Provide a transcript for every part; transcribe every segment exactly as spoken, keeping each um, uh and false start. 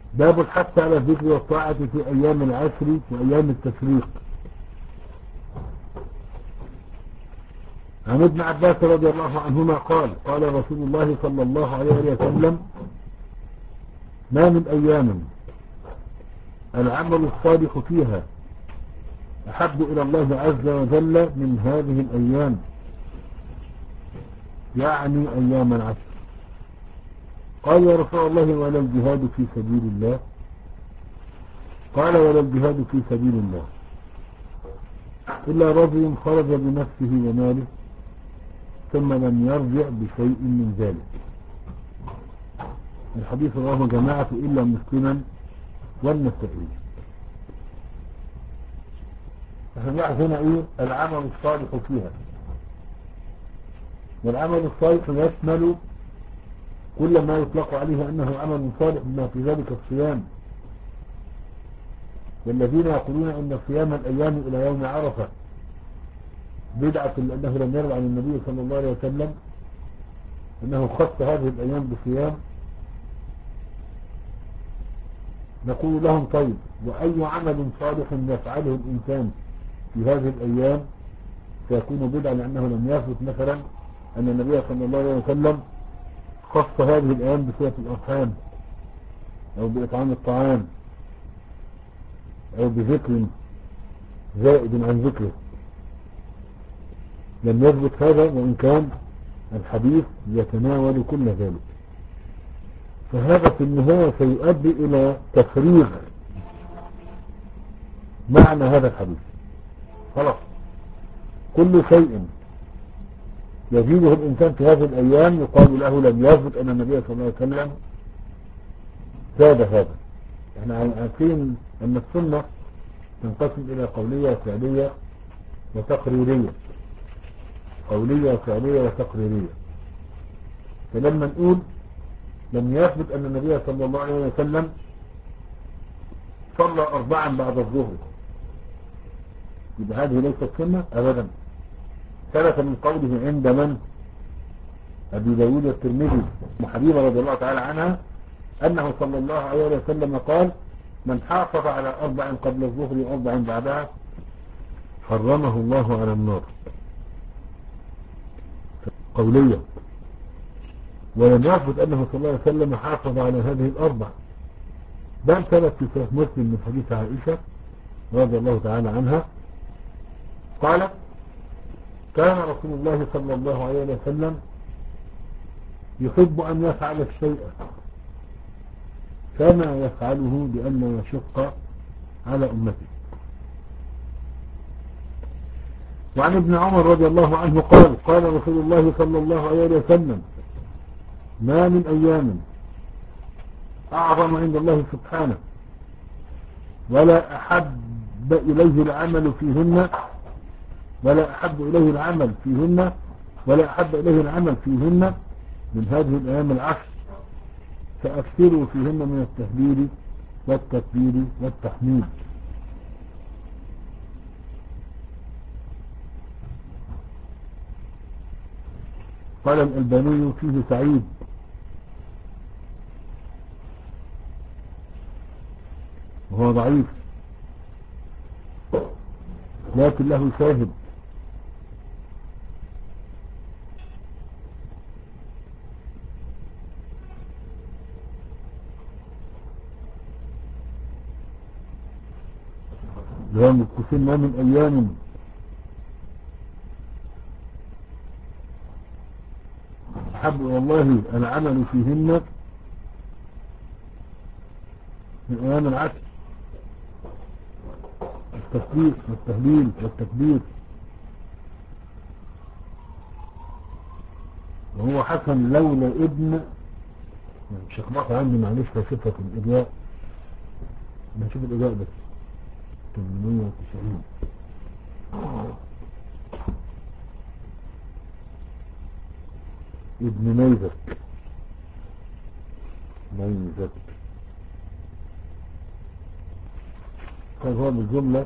باب الحث على الذكر والطاعة في أيام العشر وأيام التشريق. عن ابن عباس رضي الله عنهما قال قال رسول الله صلى الله عليه وسلم ما من أيام العمل الصالح فيها أحب إلى الله عز وجل من هذه الأيام، يعني أيام العشر. قال يا رسول الله ولا الجهاد في سبيل الله؟ قال ولا الجهاد في سبيل الله إلا رجل خرج بنفسه وماله ثم لم يرجع بشيء من ذلك. الحديث رواه جماعة إلا مسلما والنسائي. احنا هنا ايه العمل الصالح فيها، والعمل الصالح يشمل كل ما يطلق عليه أنه عمل صالح بما في ذلك الصيام. والذين يقولون أن صيام الأيام إلى يوم عرفة بدعة لأنه لم يرد عن النبي صلى الله عليه وسلم أنه خص هذه الأيام بصيام، نقول لهم طيب وأي عمل صالح يفعله الإنسان في هذه الأيام سيكون بدعة لأنه لم يثبت مثلا أن النبي صلى الله عليه وسلم خص هذه الأيام بصلة الأرحام أو بإطعام الطعام أو بذكر زائد عن ذكره. لم يثبت هذا وإن كان الحديث يتناول كل ذلك. فهذا في النهاية سيؤدي إلى تفريغ معنى هذا الحديث. خلاص كل شيء يزيده الإنسان في هذه الأيام يقال له لم يثبت أن النبي صلى الله عليه وسلم زاد هذا. احنا عارفين أن السنة تنقسم إلى قولية وفعلية وتقريرية، قولية وفعلية وتقريرية. فلما نقول لم يثبت أن النبي صلى الله عليه وسلم صلى أربعا بعد الظهر، يبقى هذه ليست سنة أبدا. ثبت من قوله عند من؟ أبي داود والترمذي حبيبة رضي الله تعالى عنها أنه صلى الله عليه وسلم قال من حافظ على أربع قبل الظهر وأربع بعدها حرمه الله على النار. قولية. ولم يثبت أنه صلى الله عليه وسلم حافظ على هذه الأربع، بل ثبت في صحيح مسلم من حديث عائشة رضي الله تعالى عنها قالت كان رسول الله صلى الله عليه وسلم يحب أن يفعل الشيء كما يفعله لأنه يشق على أمته. وعن ابن عمر رضي الله عنه قال قال رسول الله صلى الله عليه وسلم ما من أيام أعظم عند الله سبحانه ولا أحب إليه العمل فيهن ولا أحب إليه العمل فيهن ولا أحب إليه العمل فيهن من هذه الأيام العشر فأكثروا فيهن من التهليل والتكبير والتحميد. قال الألباني فيه سعيد وهو ضعيف لكن له شاهد. لهم الكفين ما من أيام أحب إلى الله العمل فيهن من أيام العشر التسبيح والتهليل والتكبير. وهو حسن لولا ابن شخبطة عندي معلش فشفة الإجاء نشوف الإجاء بس ثمانمائة وتسعين ابن ميزك ميزك. طيب هو بالجملة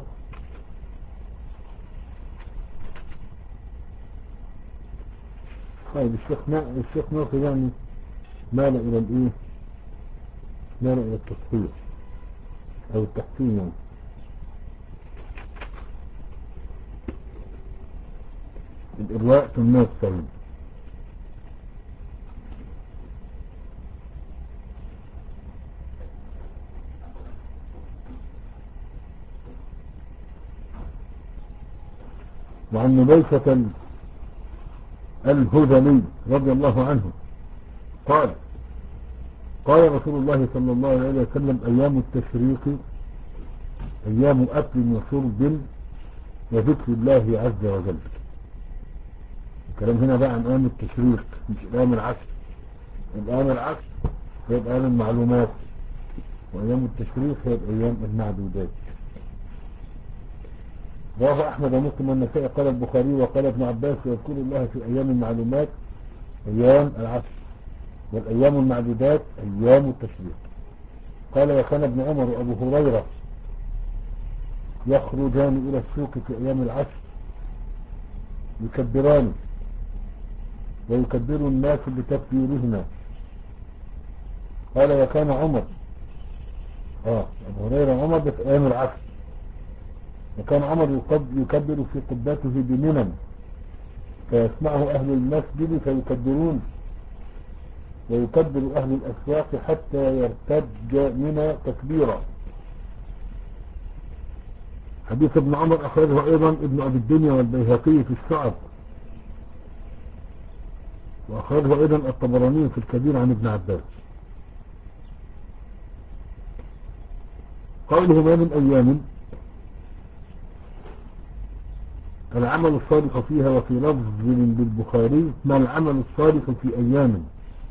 طيب الشيخ الشيخ ناصر يعني مال إلى الإيه إشارة إلى التصحيح أو التحسين يعني. الإرواء ثمانية وتسعين. وعن نبيشة الهذلي رضي الله عنه قال قال رسول الله صلى الله عليه وسلم أيام التشريق أيام أكل وشرب وذكر الله عز وجل. الكلام هنا بقى عن أيام التشريق مش أيام العشر. الأيام العشر هي أيام المعلومات، وأيام التشريق هي أيام المعدودات. رواه أحمد ومسلم والنسائي قال البخاري وقال ابن عباس يذكر الله في أيام المعلومات أيام العشر، والأيام المعدودات أيام التشريق. قال وكان ابن عمر وأبو هريرة يخرجان إلى السوق في أيام العشر يكبران ويكبر الناس بتكبيرهما. قال وكان عمر آه أبو هريرة عمر في أيام العشر، وكان عمر يكبر في قباته بمنى فيسمعه أهل المسجد فيكبرون، ويكبر أهل الأسواق حتى يرتج منى تكبيرا. حديث ابن عمر أخرجه أيضا ابن أبي الدنيا والبيهقي في الشعب، وأخرجه أيضا الطبراني في الكبير عن ابن عباس. قوله ما من أيام العمل الصالح فيها، وفي لفظ للبخاري ما العمل الصالح في أيام،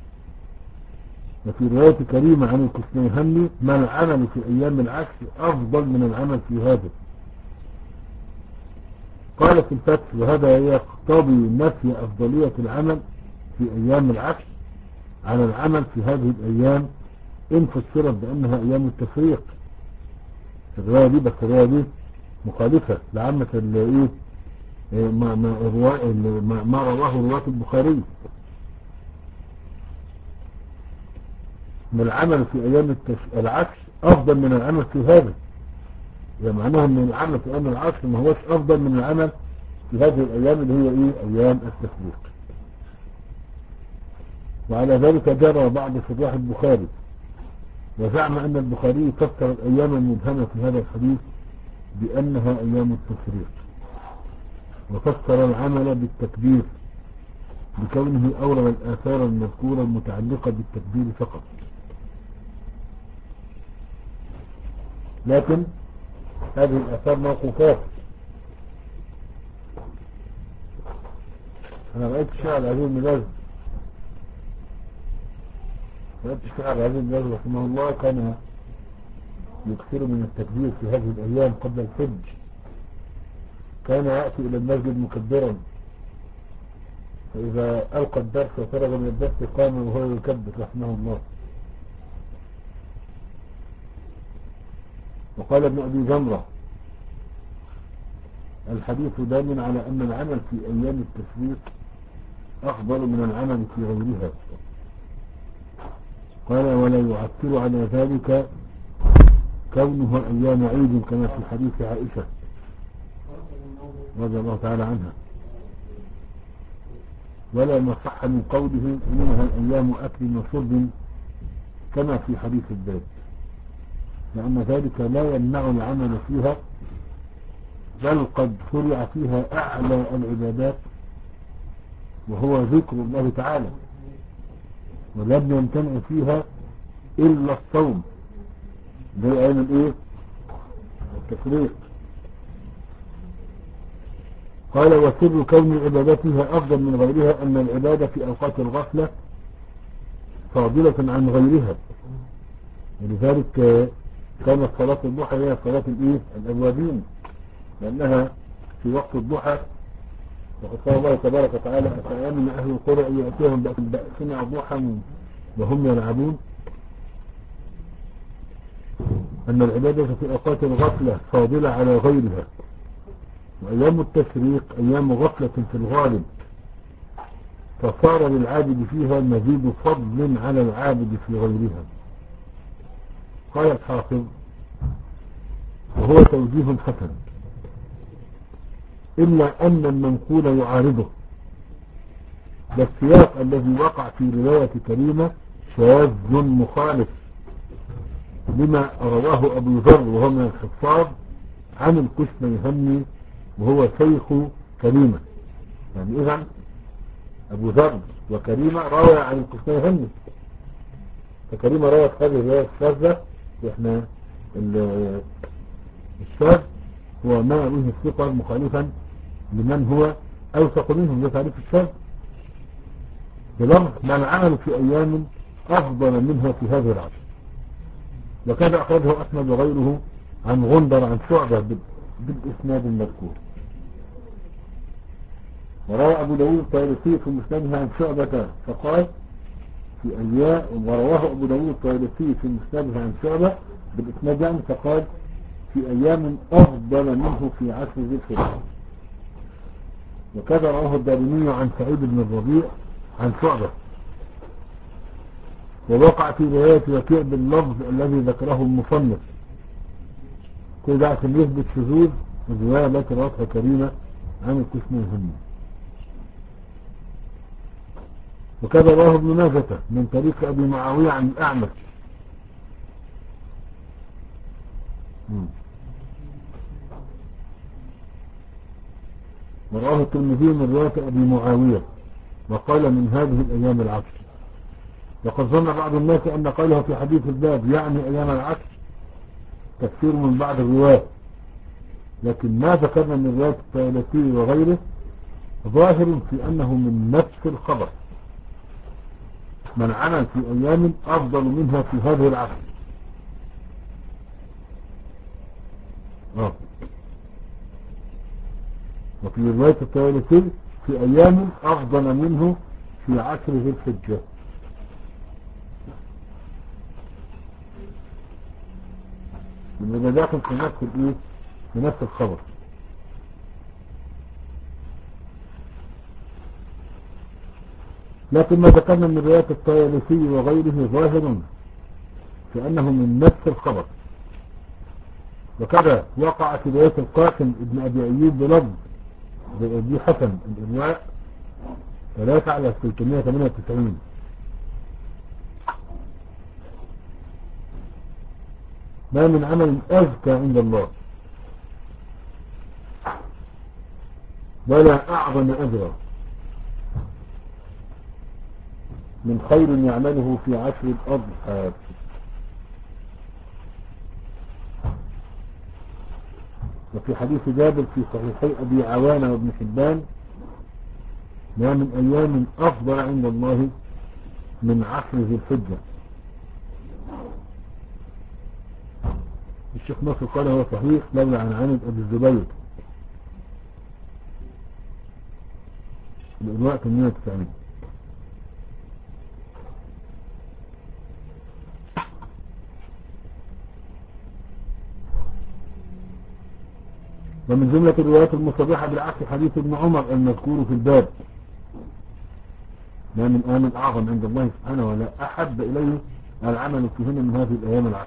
وفي رواية كريمة عن الكسنيهني ما العمل في أيام العكس أفضل من العمل في هذا. قال في الفتح وهذا يقتضي نفي أفضلية العمل في أيام العكس على العمل في هذه الأيام إن فسرت بأنها أيام التفريق. الرواية دي بس الرواية دي مخالفة لعامة اللي ما, ما, ما, ما رواه رواة البخاري. من العمل في أيام العكس أفضل من العمل في هذا، يعني معناها أن العمل في أيام العكس ما هوش أفضل من العمل في هذه الأيام اللي هي إيه أيام التفريق. وعلى ذلك جرى بعض شراح البخاري وزعم أن البخاري فسر الأيام المبهمة في هذا الحديث بأنها أيام التفريق، وفسر العمل بالتكبير بكونه أورد الآثار المذكورة المتعلقة بالتكبير فقط. لكن هذه الآثار موقوفات. أنا رأيت الشيخ عبد العزيز بن باز رأيت الشيخ عبد العزيز بن باز رحمه الله كان يكثر من التكبير في هذه الأيام قبل الحج. كان يأتي إلى المسجد مكبرا، فإذا ألقى الدرس وفرغ من الدرس قام وهو يكبر رحمه الله. وقال ابن أبي جمرة الحديث دال على أن العمل في أيام التشريق أفضل من العمل في غيرها. قال ولا يعثر على ذلك كونها أيام عيد كما في حديث عائشة رضي الله تعالى عنها، ولا ما صح من قوله إنها الأيام أكل وشرب كما في حديث الباب، لأن ذلك لا يمنع العمل فيها، بل قد شرع فيها أعلى العبادات وهو ذكر الله تعالى، ولم يمتنع فيها إلا الصوم زي أيام الإيه التفريق. قال وسر كون عبادتها أفضل من غيرها أن العبادة في أوقات الغفلة فاضلة عن غيرها، ولذلك كانت صلاة الضحى هي صلاة الإيه الأوابين، لأنها في وقت الضحى. وقد قال الله تبارك وتعالى أفأمن أهل القرى أن يأتيهم بأسنا ضحى وهم يلعبون. أن العبادة في أوقات الغفلة فاضلة على غيرها، وأيام التشريق أيام غفلة في الغالب، فصار للعابد فيها مزيد فضل على العابد في غيرها. قال الحافظ وهو توجيه حسن إلا أن المنقول يعارضه، السياق الذي وقع في رواية كريمة شاذ مخالف لما رواه أبو ذر وهو من الحفاظ عن الكشميهني وهو شيخ كريمة. يعني إذن أبو ذر وكريمة روى عن الكشميهني، فكريمة روى هذه الرواية الشاذة، وإحنا الشاذ هو ما يرويه الثقة مخالفا لمن هو أوثق منهم. لتعريف الشاذ بلفظ ما العمل في أيام أفضل منها في هذه العشر. وكذا أخرجه أحمد وغيره عن غندر عن شعبة بالإسناد المذكور. وروى أبو داود الطيالسي في مسنده عن شعبة فقال في أيام، ورواه أبو داود الطيالسي في مسنده عن شعبة بالإسناد عن فقال في أيام أفضل منه في عشر ذي الحجة. وكذا رواه الدارمي عن سعيد بن الربيع عن شعبة، ووقع في رواية وكيع باللفظ الذي ذكره المصنف كده عشان يثبت شذوذ الرواية التي روتها كريمة عن الكشميهني. وكذا رواه ابن ماجه من طريق أبي معاوية عن الأعمش. ورواه الترمذي من رواية أبي معاوية وقال من هذه الأيام العشر. وقد ظن بعض الناس أن قوله في حديث الباب يعني أيام العشر تفسير من بعض الروايات، لكن ما ذكرنا من رواية الطيالسي وغيره ظاهر في أنه من نفس الخبر، من عمل في أيام أفضل منها في هذه العشر. آه. وفي رواية الطيالسي في أيام أفضل منه في عشر ذي الحجة. يبقى داخل في نفس الايه في نفس الخبر. لكن ما ذكرنا من رواية الطيالسي وغيره ظاهر في أنه من نفس الخبر. وكذا وقع في رواية القاسم ابن أبي أيوب بلفظ بأبي حسن الإرواء ثلاثة على ثلاثمائة وثمانية وتسعين. ما من عمل أزكى عند الله ولا أعظم أجرا من خير يعمله في عشر الأضحى. وفي حديث جابر في صحيحي أبي عوانة وابن حبان ما من أيام أفضل عند الله من عشر ذي الحجة. الشيخ نصر قال هو صحيح لولا عن عند أبي الزبير الإرواء ثمانية وتسعين. ومن جملة الروايات المصرحة بالعكس حديث ابن عمر المذكور في الباب ما من آمن أعظم عند الله سبحانه ولا أحب إليه العمل فيهن من هذه الأيام العشر.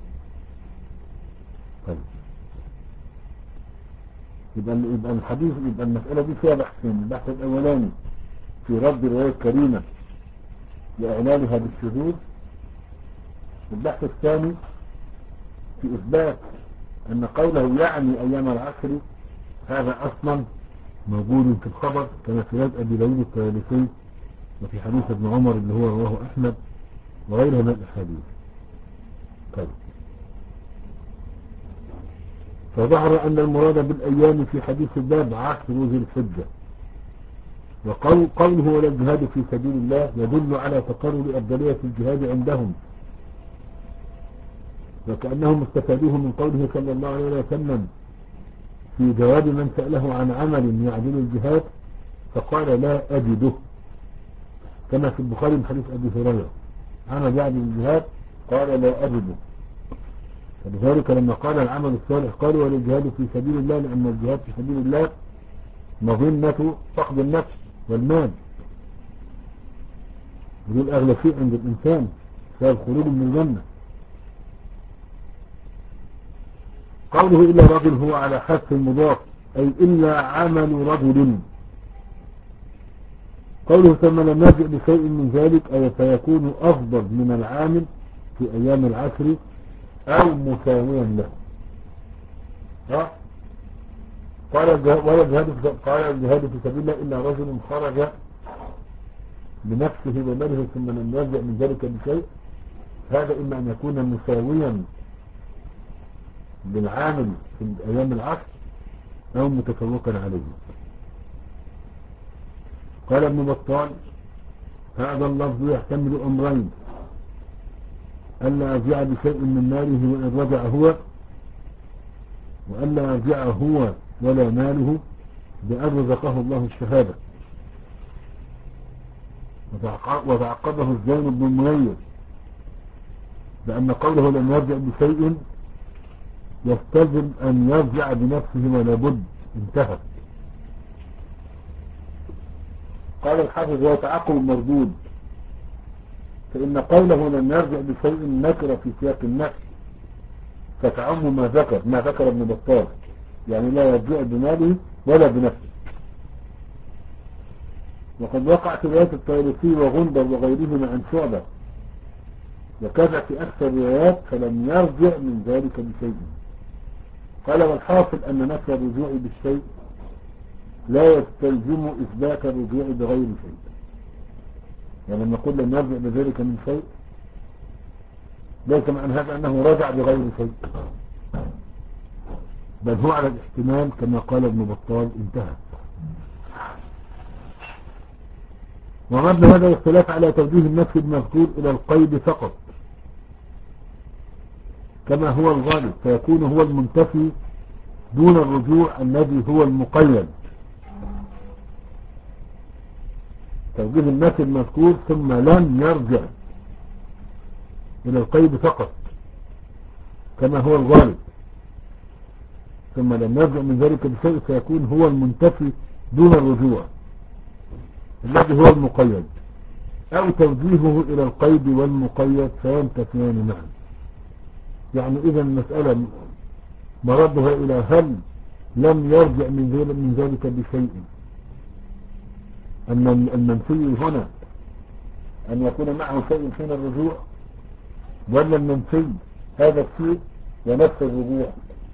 طيب يبقى, يبقى الحديث يبقى المسألة دي فيها بحثين. البحث الأولاني في رد رواية كريمة لإعلالها بالشذوذ، والبحث الثاني في إثبات أن قوله يعني أيام العشر هذا أصلا موجود في الخبر كما في رواية أبي داود الطيالسي وفي حديث ابن عمر اللي هو رواه أحمد وغيرها من الأحاديث. طيب فظهر أن المراد بالأيام في حديث الباب عشر ذي الحجة. وقوله ولا الجهاد في سبيل الله يدل على تقرر أفضلية الجهاد عندهم، وكأنهم استفادوه من قوله صلى الله عليه وسلم في جواب من سأله عن عمل يعدل الجهاد فقال لا أجده، كما في البخاري من حديث أبي هريرة عمل يعدل الجهاد قال لا أجده. فلذلك لما قال العمل الصالح قالوا وللجهاد في سبيل الله، لأن الجهاد في سبيل الله مظنة فقد النفس والمال، ودول أغلى شيء عند الإنسان بسبب خروج من الجنة. قوله إلا رجل هو على حذف المضاف أي إلا عمل رجل. قوله ثم لم يرجع بشيء من ذلك أي فيكون أفضل من العامل في أيام العشر أو مساويا له. ها قال ولا جهاد قال الجهاد في سبيل الله إلا رجل خرج بنفسه وماله ثم لم يرجع من ذلك بشيء. هذا إما أن يكون مساويا بالعامل في أيام العشر أو متفوقا عليه. قال ابن بطال هذا اللفظ يحتمل أمرين: ألا يرجع بشيء من ماله وإن رجع هو، وألا يرجع هو ولا ماله بأن رزقه الله الشهادة. وتعقبه الزين بن المنير لأن قوله لم يرجع بشيء يستلزم أن يرجع بنفسه ولا بد. انتهى. قال الحافظ هو تعقب المردود، فإن قوله لم يرجع بشيء نكر في سياق النفي فتعم ما ذكر ما ذكر ابن بطال، يعني لا يرجع بماله ولا بنفسه. وقد وقعت روايات الطيالسي وغندر وغيرهما عن شعبة وكذا في أكثر روايات فلم يرجع من ذلك بشيء. قال والحاصل أن نفي الرجوع بالشيء لا يستلزم إثبات الرجوع بغير شيء. يعني لما نقول لم يرجع بذلك من شيء ليس معنى هذا أنه رجع بغير شيء، بل هو على الاحتمال كما قال ابن بطال. انتهى. ومبنى هذا الاختلاف على توجيه النفي المذكور إلى القيد فقط كما هو الغالب، فيكون هو المنتفي دون الرجوع الذي هو المقيد. توجيه النفي المذكور ثم لم يرجع إلى القيد فقط كما هو الغالب ثم لم يرجع من ذلك بشيء فيكون هو المنتفي دون الرجوع الذي هو المقيد، أو توجيهه إلى القيد والمقيد فينتفيان معا. يعني إذا المسألة مردها إلى هل لم يرجع من ذلك بشيء، أن المنفي هنا أن يكون معه شيء حين الرجوع، ولا المنفي هذا الشيء ونفس الرجوع.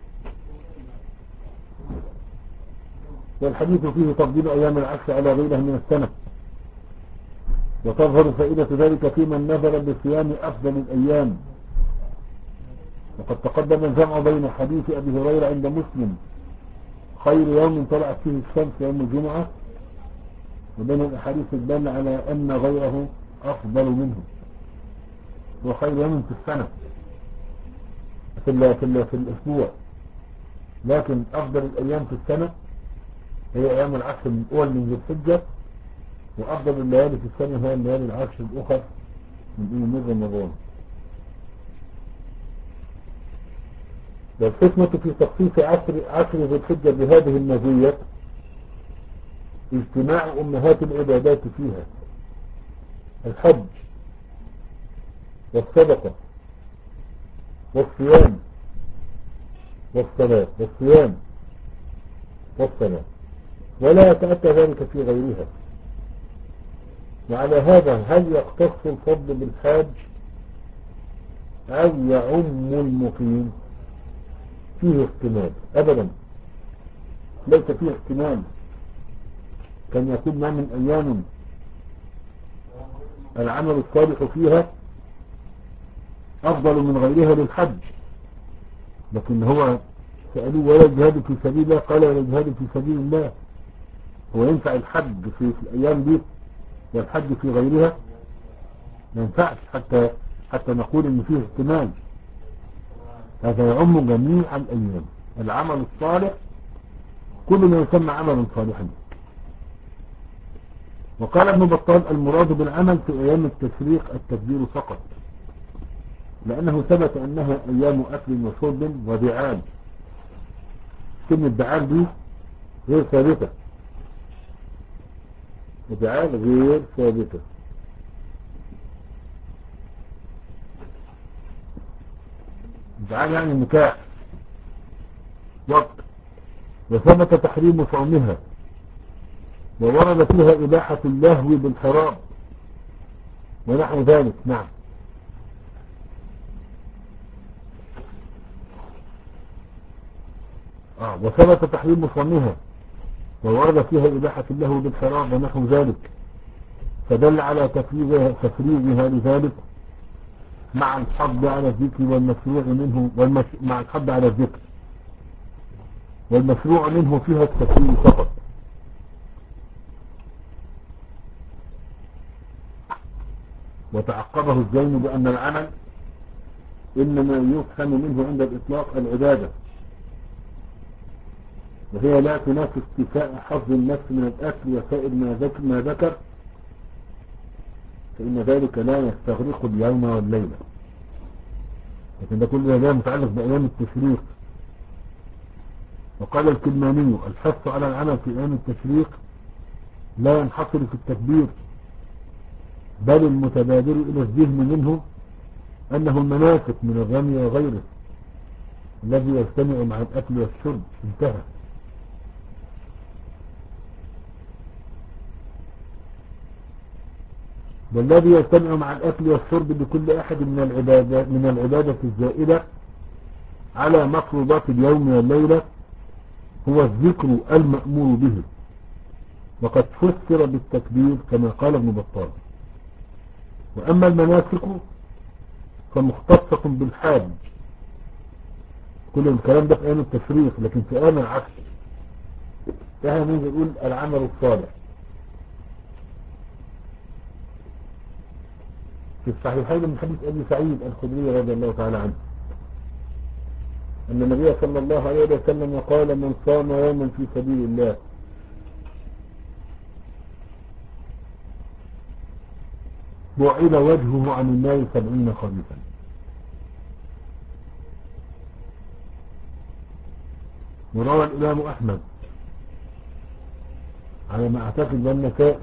والحديث فيه تفضيل أيام العشر على غيرها من السنة، وتظهر فائدة ذلك في من نظر بصيام أفضل الأيام. وقد تقدم الجمع بين حديث أبي هريرة عند مسلم خير يوم طلعت فيه الشمس يوم الجمعة وبين الأحاديث الدالة على أن غيره أفضل منه، وخير يوم في السنة في, ال في, ال في الأسبوع، لكن أفضل الأيام في السنة هي أيام العشر الأول من ذي الحجة، وأفضل الليالي في السنة هي الليالي العشر الأخر من رمضان. والحكمة في تخصيص عشر عشر ذي الحجة بهذه المزية اجتماع أمهات العبادات فيها: الحج والصدقة والصيام والصلاة والصيام والصلاة، ولا يتأتى ذلك في غيرها. وعلى هذا هل يختص الفضل بالحاج أو يعم المقيم؟ فيه احتمال. أبدا ليس فيه احتمال. كان يكون ما من أيام العمل الصالح فيها أفضل من غيرها للحج، لكن هو سألوه ولا الجهاد في سبيل الله؟ قال ولا الجهاد في سبيل الله. هو ينفع الحج في, في الأيام دي والحج في غيرها؟ ما ينفعش حتى حتى نقول إن فيه احتمال. هذا يعم جميع الأيام. العمل الصالح كل ما يسمى عملا صالحا. وقال ابن بطال المراد بالعمل في أيام التشريق التكبير فقط، لأنه ثبت أنها أيام أكل وشرب ودعان. كلمة دعان دي غير ثابتة، ودعان غير ثابتة. دعان يعني النكاح، وقت. وثبت تحريم صومها، وورد فيها إباحة اللهو بالحرام ونحو ذلك. نعم. آه وثبت تحريم صومها، وورد فيها إباحة اللهو بالحرام ونحو ذلك، فدل على تفريغها, تفريغها لذلك، مع الحض على الذكر والمشروع منه والمش... مع الحض على الذكر والمشروع منه فيها التفريغ فقط. وتعقبه الزين بأن العمل إنما يفهم منه عند الإطلاق العبادة، وهي لا تنافي استيفاء حظ النفس من الأكل وسائر ما ذكر, ما ذكر فإن ذلك لا يستغرق اليوم والليلة. لكن ده كله لا متعلق بأيام التشريق. وقال الكلماني: الحث على العمل في أيام التشريق لا ينحصر في التكبير، بل المتبادر إلى الذهن منه أنه المناسك من الرمي وغيره الذي يجتمع مع الأكل والشرب. انتهى. والذي يجتمع مع الأكل والشرب لكل أحد من العبادة من العبادة الزائدة على مفروضات اليوم والليلة هو الذكر المأمور به، وقد فسر بالتكبير كما قال ابن بطال. وأما المناسك فمختصة بالحاج. كل الكلام ده في أيام التشريق، لكن في أيام العكس احنا نقول العمل الصالح. في الصحيحين من حديث أبي سعيد الخدري رضي الله تعالى عنه أن النبي صلى الله عليه وسلم قال: من صام يوما في سبيل الله بعد وجهه عن النار سبعين خريفا. وروى الإمام أحمد على ما أعتقد والنساء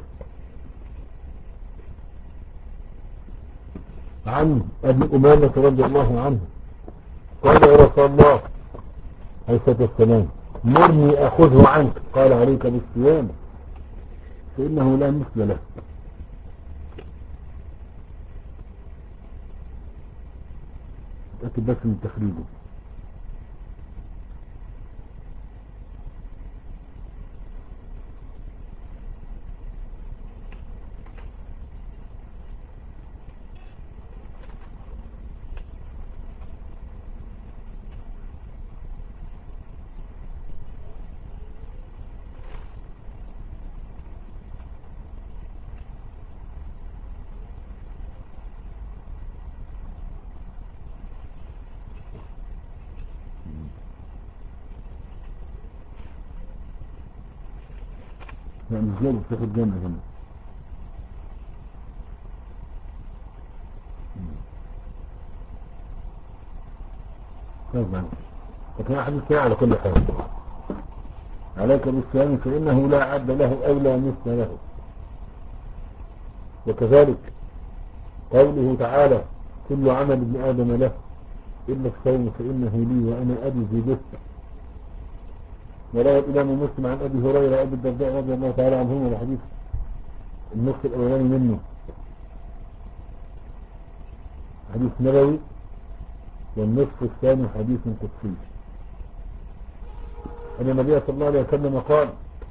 عن أبي أمامة رضي الله عنه قال: يا رسول الله عليه الصلاة والسلام مرني أخذه عنك. قال: عليك بالصيام فإنه لا مثل له. أتأكد بس من تخريجه. يعني ازاي بتاخد جنة هنا؟ طبعا لكن حديث كده على كل حال: عليك بالصيام فإنه لا عد له أو لا مثل له. وكذلك قوله تعالى: كل عمل ابن آدم له إلا الصوم فإنه لي وأنا أجزي به. وروى الإمام مسلم عن أبي هريرة وأبي الدرداء رضي الله تعالى عنهما الحديث النصف الأولاني منه حديث نبوي، والنصف الثاني حديث قدسي، أن النبي صلى الله عليه وسلم قال: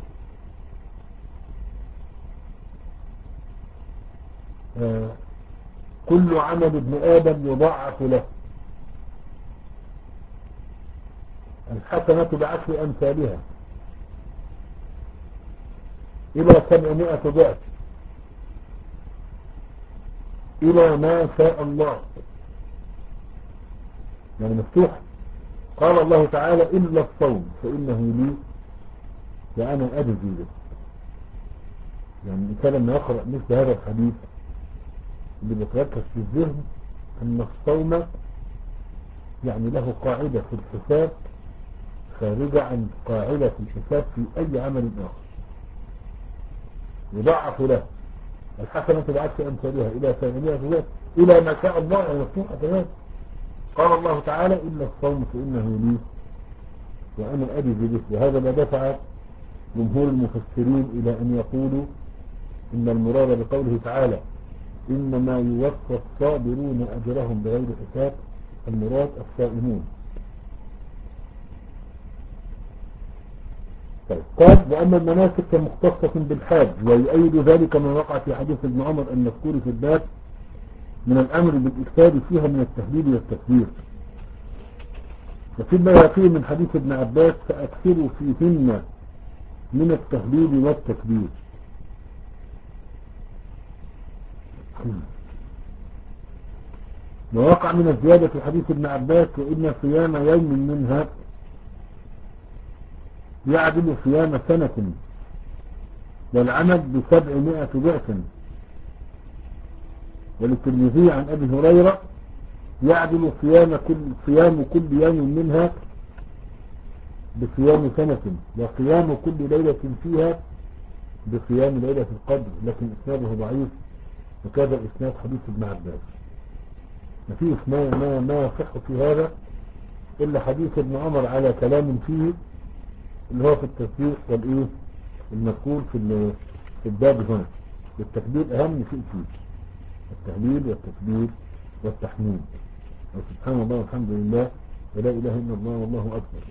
آه كل عمل ابن آدم يضاعف له، الحسنة بعشر أمثالها إلى سبعمائة ضعف إلى ما شاء الله. يعني مفتوح. قال الله تعالى: إلا الصوم فإنه لي وأنا أجزي به. يعني الإنسان لما يقرأ مثل هذا الحديث اللي بيتركز في الذهن أن الصوم يعني له قاعدة في الحساب خارجة عن قاعدة الحساب في أي عمل آخر، يضاعف له الحسنة بعشر أمثالها إلى سبعمائة ضعف إلى ما شاء الله. يعني مفتوحة كمان. قال الله تعالى: إلا الصوم فإنه لي وأنا أجد به. وهذا ما دفع جمهور المفسرين إلى أن يقولوا إن المراد بقوله تعالى إنما يوفى الصابرون أجرهم بغير حساب، المراد الصائمون. طيب قال وأما المناسك فمختصة بالحاج، ويؤيد ذلك ما وقع في حديث ابن عمر المذكور في الباب من الأمر بالإكثار فيها من التهليل والتكبير. وفيما يأتي من حديث ابن عباس فأكثروا فيهن من التهليل والتكبير. ووقع من الزيادة في حديث ابن عباس وإن صيام يوم منها يعدل صيام سنة والعمل بسبعمائة ضعف. وللترمذي عن أبي هريرة يعدل صيام كل, صيام كل يوم منها بصيام سنة، وصيام كل ليلة فيها بصيام ليلة القدر، لكن إسناده ضعيف، وكذا إسناد حديث ابن عباس. ما فيه ما ما ما يصح في هذا إلا حديث ابن عمر على كلام فيه اللي هو في التصديق والإيه المذكور في في الباب هنا. التكبير أهم شيء فيه، التهليل والتكبير والتحميد، وسبحان الله والحمد لله ولا إله إلا الله والله أكبر.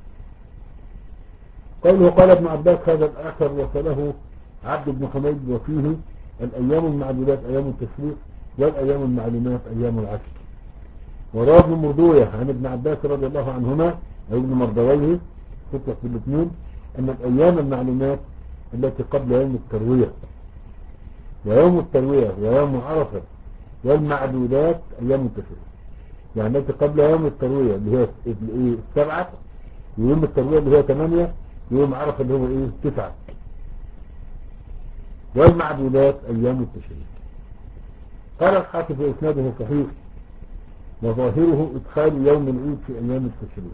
قوله قال ابن عباس هذا الآخر وصله عبد بن حميد وفيه الأيام المعدودات أيام التشريق والأيام المعلومات أيام العشر. وروى ابن مردوية عن ابن عباس رضي الله عنهما أو ابن مردويه تطلق بالاثنين أن الأيام المعلومات التي قبل يوم التروية ويوم التروية ويوم عرفة والمعدودات أيام التشريق، يعني التي قبل يوم التروية اللي هي السبعة، ويوم التروية اللي هي ثمانية، ويوم عرفة اللي هو ايه تسعة، والمعدودات أيام التشريق. قال الحافظ إسناده صحيح وظاهره إدخال يوم العيد في أيام التشريق،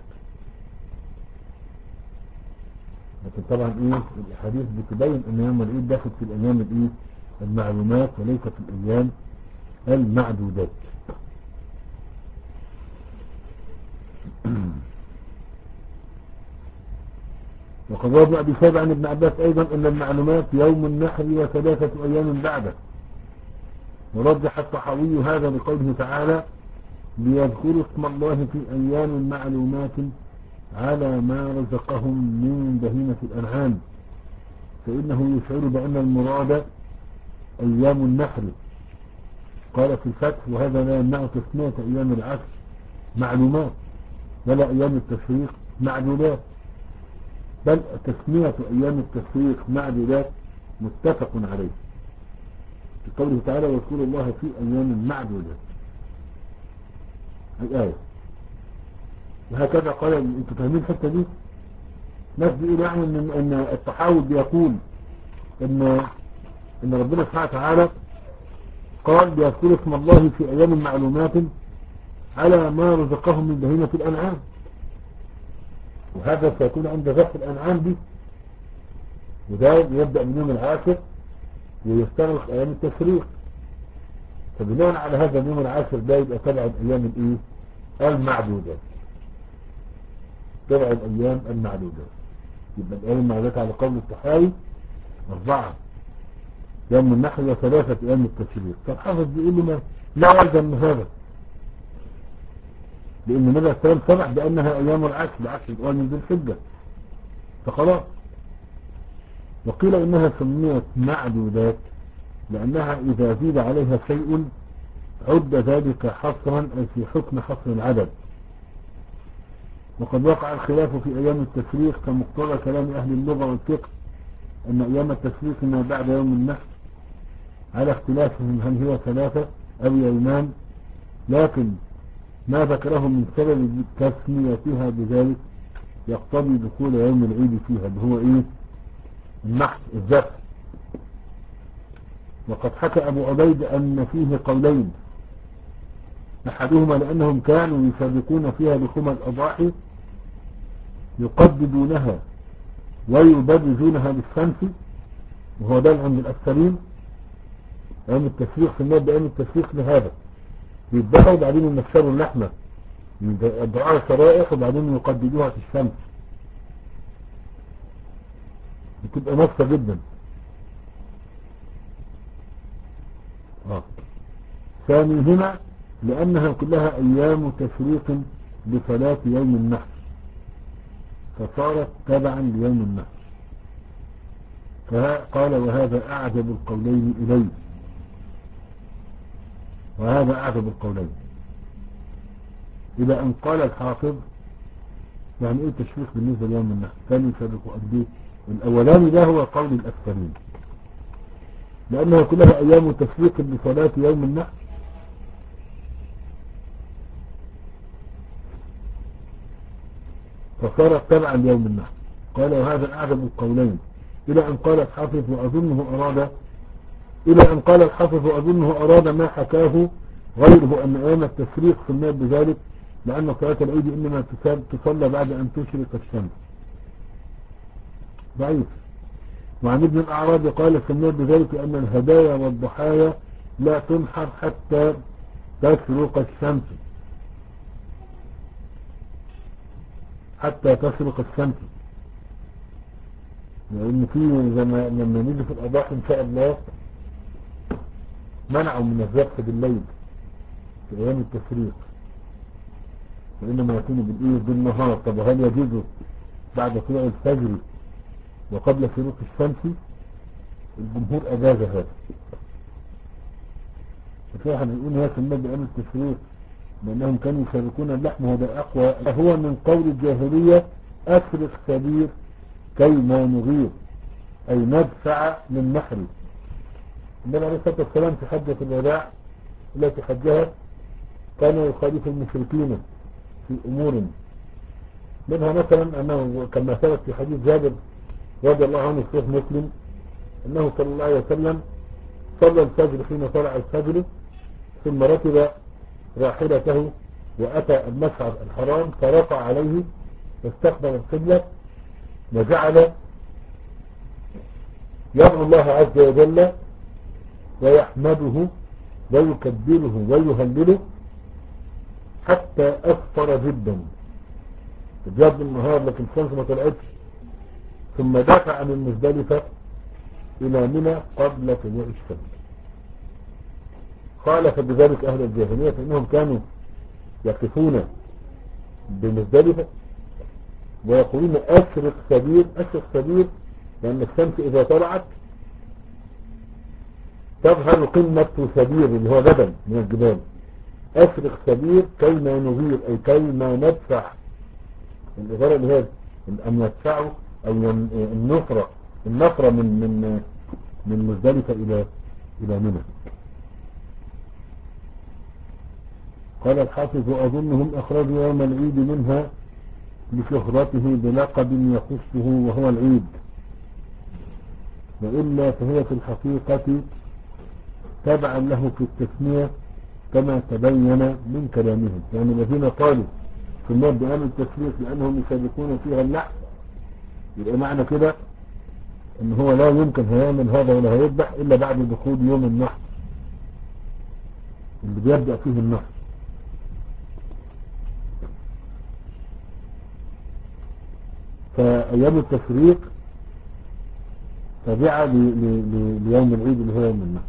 لكن طبعا ايه الحديث بتبين ان يوم العيد داخل في الأيام الايه المعلومات وليس في الأيام المعدودات. وقد روى ابن أبي شيبة عن ابن عباس أيضا أن المعلومات يوم النحر وثلاثة أيام بعده. ورجح الطحاوي هذا لقوله تعالى ليذكروا اسم الله في أيام معلومات على ما رزقهم من بهيمة الأنعام، فإنه يشعر بأن المراد أيام النحر. قال في الفتح وهذا لا يمنع تسمية أيام العشر معلومات ولا أيام التشريق معدودات، بل تسمية أيام التشريق معدودات متفق عليه في قوله تعالى يذكر الله في أيام معدودات الآية. وهكذا قال انتوا فاهمين الحتة دي؟ ناس بيقول يعني ان, إن التحاول بيقول ان ان ربنا سبحانه وتعالى قال بيذكر اسم الله في أيام معلومات على ما رزقهم من بهيمة الأنعام، وهذا سيكون عند ذبح الأنعام دي، وده يبدأ من يوم العاشر ويستغرق أيام التشريق، فبناء على هذا اليوم العاشر ده يبقى تبع الأيام الإيه المعدودات، تبع الأيام المعدودات. يبقى الأيام المعدودات على قول الطحاوي أربعة، يوم النحر وثلاثة أيام التشريق. فالحافظ بيقول لنا لا يلزم من هذا، لأن النبي صلى الله عليه وسلم سمح بأنها أيام العشر بعشر الأول من ذي الحجة فخلاص. وقيل إنها سميت معدودات لأنها إذا زيد عليها شيء عد ذلك حصرا أي في حكم حصر العدد. وقد وقع الخلاف في أيام التشريق كمقتضى كلام أهل اللغة والفقه أن أيام التشريق ما بعد يوم النحر على اختلافهم هل هي ثلاثة أو يومان، لكن ما ذكره من سبب تسميتها بذلك يقتضي دخول يوم العيد فيها اللي هو ايه النحر الذبح. وقد حكى أبو عبيد أن فيه قولين، أحدهما لأنهم كانوا يسابقون فيها لحوم الأضاحي يقددونها ويبرزونها بالشمس، وهو ده عند الأكثرين أيام التشريق في النار بأيام التشريق لهذا يذبحوا وبعدين ينشروا اللحمة يدعوا شرائح وبعدين يقددوها في الشمس بتبقى نفسه جدا. اه ثانيهما لأنها كلها أيام تشريق بصلاة يوم النحر فصارت تبعا ليوم النحر. فقال وهذا أعجب القولين إليه، وهذا أعجب القولين إلى أن قال الحافظ يعني إيه تشريق بالنسبة ليوم النحر؟ ثاني يشرقوا قد إيه؟ الأولاني ده هو قول الأكثرين لأنها كلها أيام تشريق بصلاة يوم النحر فصارت تبعا ليوم النحر. قال وهذا أعجب القولين إلى أن قال الحافظ وأظنه أراد إلى أن قال الحافظ وأظنه أراد ما حكاه غيره أن أيام التشريق سميت بذلك لأن صلاة العيد إنما تصلى بعد أن تشرق الشمس. ضعيف. وعن ابن الأعرابي قال سميت بذلك أن الهدايا والضحايا لا تنحر حتى تشرق الشمس حتى تشرق الشمس لأن في لما لما نيجي في الأضاحي إن شاء الله منعوا من الذبح بالليل في أيام التشريق وإنما يكون بالإيه بالنهار. طب هل يجوز بعد طلوع الفجر وقبل شروق الشمس؟ الجمهور أجاز هذا. ففي أحد يقول هذا سماه بأيام التشريق لأنهم كانوا يشاركون اللحم وهذا أقوى. هو من قول الجاهلية أسرق سبير كي ما نغير أي ندفع من نحري. النبي عليه الصلاة والسلام في حجة الوداع التي حجها كان يخالف المشركين في أمور منها مثلا أنه كما ثبت في حديث جابر رضي الله عنه في صحيح مسلم أنه صلى الله عليه وسلم صلى الفجر حين طلع الفجر ثم ركب راحلته وأتى المشعر الحرام فرفع عليه واستقبل القبلة وجعل يدعو الله عز وجل ويحمده ويكبره ويهلله حتى أسفر جدا جاب النهار لكن الشمس ما طلعتش ثم دافع من مزدلفة إلى منى قبل طلوع الشمس. خالف بذلك أهل الجاهلية فإنهم كانوا يقفون بمزدلفة ويقولون أشرق سبيل أشرق سبيل لأن الشمس إذا طلعت تظهر قمة سبيل اللي هو جبل من الجبال. أشرق سبيل كيما نغير أي كيما ندفع الإغارة اللي هي أن يدفعوا أو النفرة النفرة من من من مزدلفة إلى إلى منى. قال الحافظ وأظنهم أخرجوا يوم العيد منها لشهرته بلقب يخصه وهو العيد وإلا فهي في الحقيقة تبعا له في التسمية كما تبين من كلامهم. يعني الذين قالوا في النار بأيام التشريق لأنهم يشاركون فيها اللحم يبقى معنى كده ان هو لا يمكن هيعمل هذا ولا هيذبح الا بعد دخول يوم النحر اللي بيبدأ فيه النحر. فأيام التشريق تابعة ليوم العيد اللي هو يوم النحر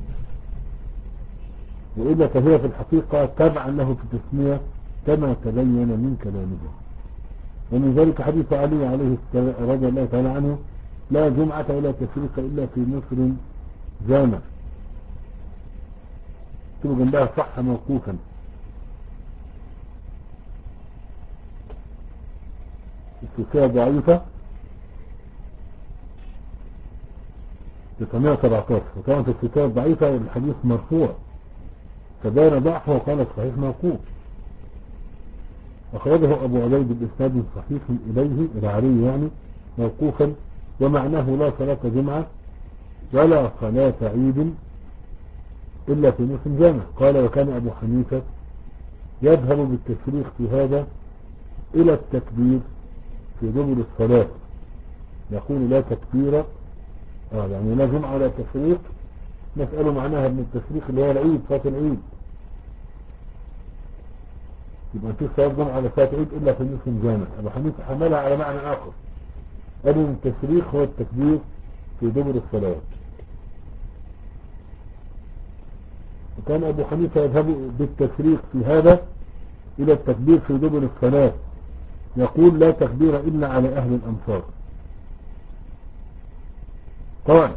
وإذا فهي في الحقيقة تبعا له في التسمية كما تبين من كلامه. ومن ذلك حديث علي عليه السلام رضي الله تعالى عنه لا جمعة ولا تشريق إلا في مصر جامع تبقى جنبها صح موقوفا. السلسلة ضعيفة تسعمائة وسبعة عشر وكان في السلسلة الضعيفة الحديث مرفوع فبان ضعفه وقال صحيح موقوف. أخرجه أبو عبيد بإسناد صحيح إليه إلى علي يعني موقوفا ومعناه لا صلاة جمعة ولا صلاة عيد إلا في موسم جامع. قال وكان أبو حنيفة يذهب بالتشريق في هذا إلى التكبير في دبر الصلاة يقول لا تكبير آه يعني لا جمعة ولا تشريق نسأله معناها من التشريق اللي هو العيد صلاة العيد يبقى في صلاة جمعة على صلاة عيد إلا في موسم جامع. أبو حنيفة حملها على معنى آخر قال إن التشريق هو التكبير في دبر الصلوات. وكان أبو حنيفة يذهب بالتشريق في هذا إلى التكبير في دبر الصلاة، يقول لا تكبير إلا على أهل الأمصار. قال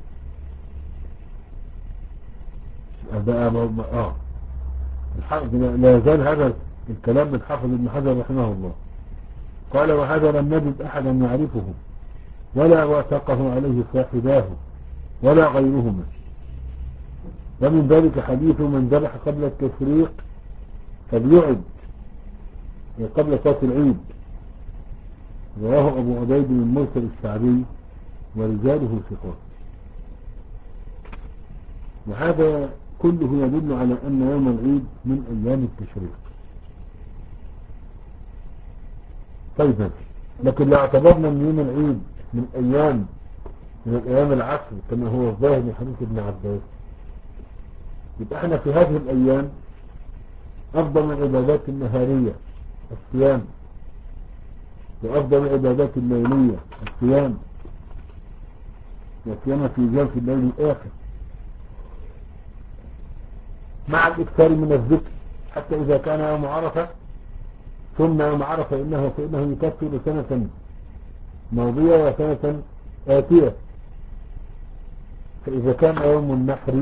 آه لا يزال هذا الكلام من حافظ ابن حجر رحمه الله. قال وهذا لم نجد أحدا يعرفه ولا واثقه عليه صاحباه ولا غيرهما. ومن ذلك حديث من ذبح قبل التشريق فليعد قبل صلاة العيد، رواه أبو عبيد بن مرسل الشعبي ورجاله ثقات. وهذا كله يدل على أن يوم العيد من أيام التشريق. طيب لكن لو اعتبرنا أن يوم العيد من أيام من الأيام العشر كما هو الظاهر من حديث ابن عباس، يبقى احنا في هذه الأيام أفضل العبادات النهارية الصيام، وأفضل العبادات الليلية الصيام، والصيام في جوف الليل الآخر مع الإكثار من الذكر، حتى إذا كان يوم عرفة ثم يوم عرفة إنه فإنه يكفر سنة ماضية وسنة آتية. فإذا كان يوم النحر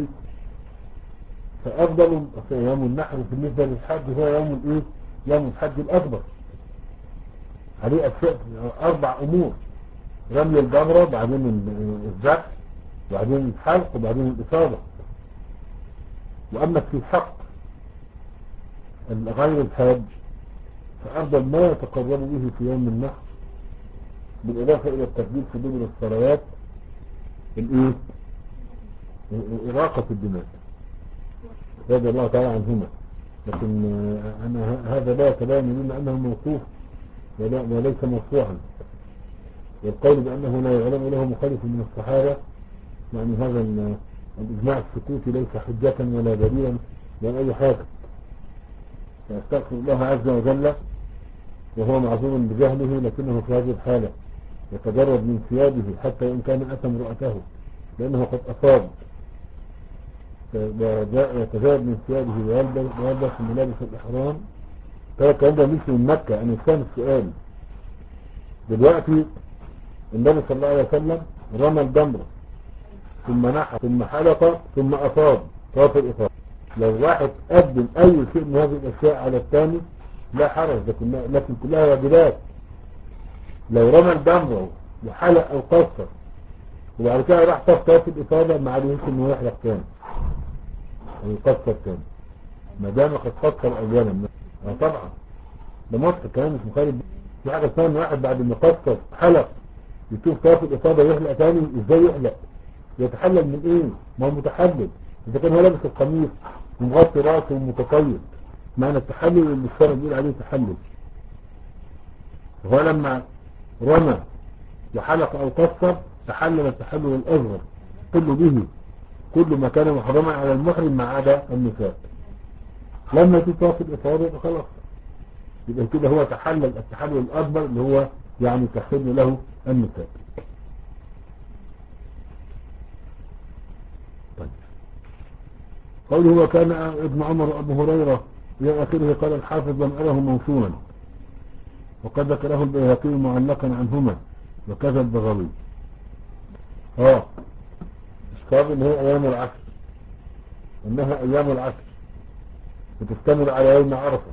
فأفضل يوم النحر بالنسبة للحج هو يوم الإيه؟ يوم الحج الأكبر. عليه أشياء أربع أمور: رمي الجمرة، بعدين الذبح، وبعدين الحلق، وبعدين الإفاضة. وأما في حق غير الحاج فأفضل ما يتقرب به في يوم النحر بالإضافة إلى التكبير في دبر الصلوات الإيه؟ إراقة الدماء رضي الله تعالى عنهما. لكن أنا هذا لا يتبين لنا أنه موقوف وليس مرفوعا، والقول بأنه لا يعلم له مخالف من الصحابة يعني هذا الإجماع السكوتي ليس حجة ولا دليلا ولا أي حاجة. فأستغفر الله عز وجل وهو معذور بجهله، لكنه في هذه الحالة يتجرد من ثيابه حتى إن كان أتى امرأته لأنه قد أصاب، يتجرد من ثيابه ويلبس ملابس الإحرام. فالكلام ده مثل من مكة. أنا كان السؤال دلوقتي النبي صلى الله عليه وسلم رمى الجمرة ثم نحر ثم حلق ثم أفاض طواف الإفاضة. لو واحد قدم أي شيء من هذه الأشياء على الثاني لا حرج، لكن كلها واجبات. لو رمى الجمرة وحلق أو قصر وبعد كده راح طاف طواف الإفاضة ما عليه يمكن إنه يحلق تاني أو يقصر تاني ما دام قد قصر أولا. طبعا ده مضحك كلام مش مخالف. في حاجة ثانية، واحد بعد ما قصر حلق يشوف طواف الإفاضة يحلق تاني، إزاي يحلق؟ يتحلل من إيه؟ ما هو متحلل. إذا كان هو لابس القميص ومغطي راسه ومتطيب، معنى التحلل اللي الشرع بيقول عليه تحلل. هو لما رمى وحلق أو قصر تحلل التحلل الأصغر كل به كل ما كان محرما على المحرم ما عدا النساء. لما تطاف الإفاضة يبقى خلاص، يبقى كده هو تحلل التحلل الأكبر اللي هو يعني تحل له النساء. طيب قوله وكان ابن عمر وابو هريرة إلى آخره، قال الحافظ لم أره موصولا، وقد ذكره البيهقي معلقا عنهما وكذا البغوي. اه اشكال ان هي ايام العشر، انها ايام العشر وتستمر على يوم عرفة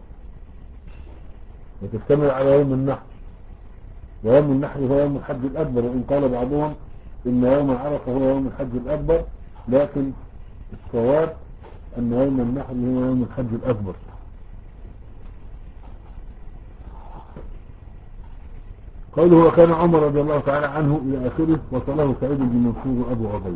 وتستمر على يوم النحر، ويوم النحر هو يوم الحج الأكبر، وإن قال بعضهم إن يوم عرفة هو يوم الحج الأكبر، لكن الصواب أن يوم النحر هو يوم الحج الأكبر. قوله وكان عمر رضي الله تعالى عنه إلى آخره، وصله سعيد بن منصور وأبو عبيد.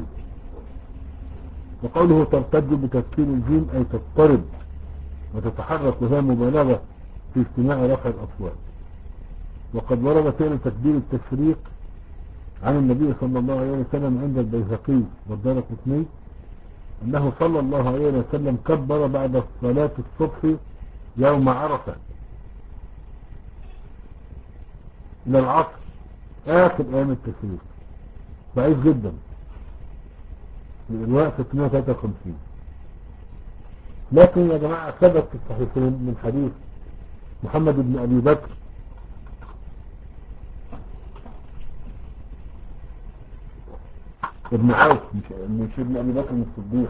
وقوله ترتج بتسكين الجيم أي تضطرب وتتحرك، وهي مبالغة في استماع رفع الأصوات. وقد ورد فعل تكبير التشريق عن النبي صلى الله عليه وسلم عند البيهقي والدارقطني أنه صلى الله عليه وسلم كبر بعد صلاة الصبح يوم عرفة إلى العصر آخر أيام التشريق، ضعيف جدا، الإرواء ستمائة وثلاثة وخمسين. لكن يا جماعة ثبت في الصحيحين من حديث محمد بن أبي بكر ابن عوف، مش مش ابن أبي بكر الصديق،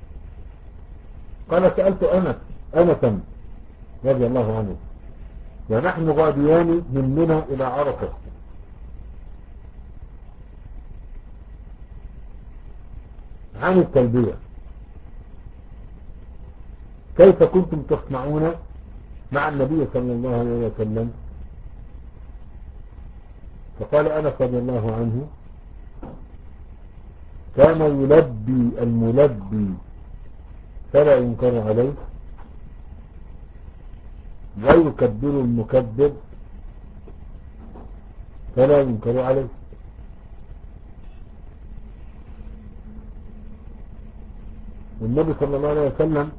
قال سألت أنس أنسا رضي الله عنه ونحن غاديان من منى إلى عرفة عن التلبية، كيف كنتم تصنعون مع النبي صلى الله عليه وسلم؟ فقال أنس رضي الله عنه كان يلبي الملبي فلا ينكر عليه، ويكبر المكبر فلا ينكر عليه. والنبي صلى الله عليه وسلم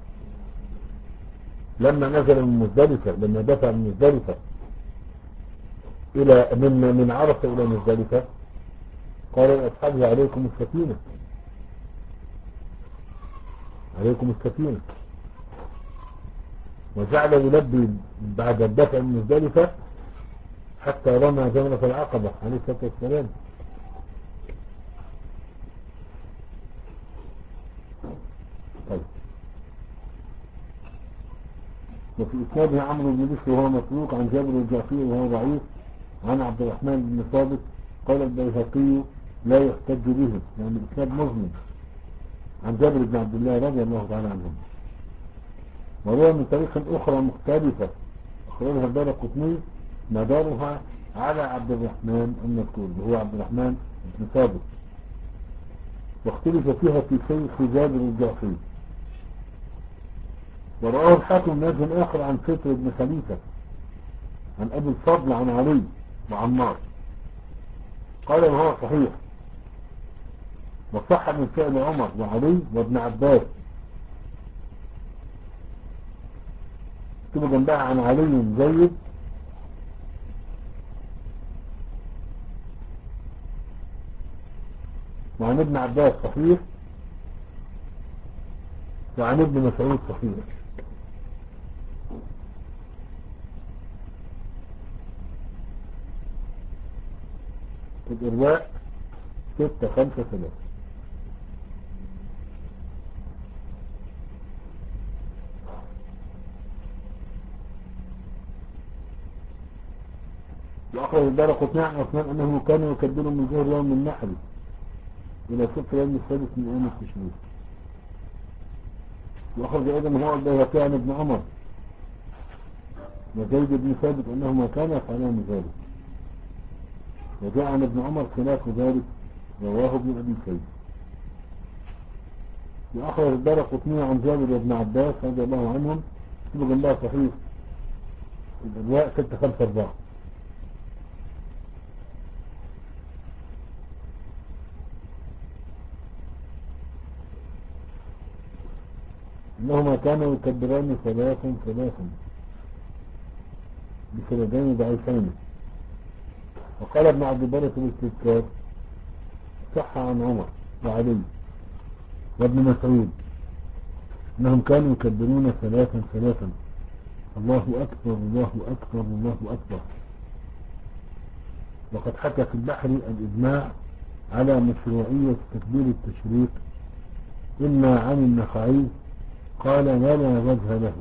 لما نزل من مزدلفة، لما دفع من مزدلفة إلى من من عرفة إلى مزدلفة، قال لأصحابه عليكم السكينة، عليكم السكينة، وجعل يلبي بعد الدفع من مزدلفة حتى رمى جمرة العقبة عليه الصلاة والسلام. طيب. وفي إسناده عمرو بن بشر وهو مسروق عن جابر الجعفي وهو ضعيف عن عبد الرحمن بن ثابت قال البيهقي لا يحتج به، يعني إسناد مظلم عن جابر بن عبد الله رضي الله تعالى عنهم. وروى من طريق أخرى مختلفة أخرجها الدارقطني مدارها على عبد الرحمن المذكور وهو عبد الرحمن بن ثابت، واختلف فيها في شيخ جابر الجعفي. ورآه الحاكم من وجه آخر عن فطر بن خليفة عن أبي الفضل عن علي وعمار قال وهو صحيح، وصح من فعل عمر وعلي وابن عباس، اكتبوا جنبها عن علي جيد وعن ابن عباس صحيح وعن ابن مسعود صحيح. الإرواء ستة خمسة ثلاثة. وأخرج الدارقطني عن عثمان أنه كان يكبر من ظهر يوم النحر إلى ستة يوم السادس من أيام التشريق. وأخرج أيضا هو البيهقي عن ابن عمر وزيد بن ثابت أنهما كانا يفعلان ذلك، وجاء عن ابن عمر خلاف ذلك رواه ابن أبي شيبة. وأخرج الدارقطني عن جابر بن عباس رضي الله عنهم اكتبوا جنبها صحيح الإرواء ستة خمسة أربعة. إنهما كانوا يكبران ثلاثا ثلاثا بسندين ضعيفين. وقال ابن عبد البر في الاستذكار صح عن عمر وعلي وابن مسعود انهم كانوا يكبرون ثلاثا ثلاثا الله اكبر الله اكبر الله اكبر. وقد حكى في البحر الاجماع على مشروعية تكبير التشريق الا عن النخعي قال ما لا وجه له،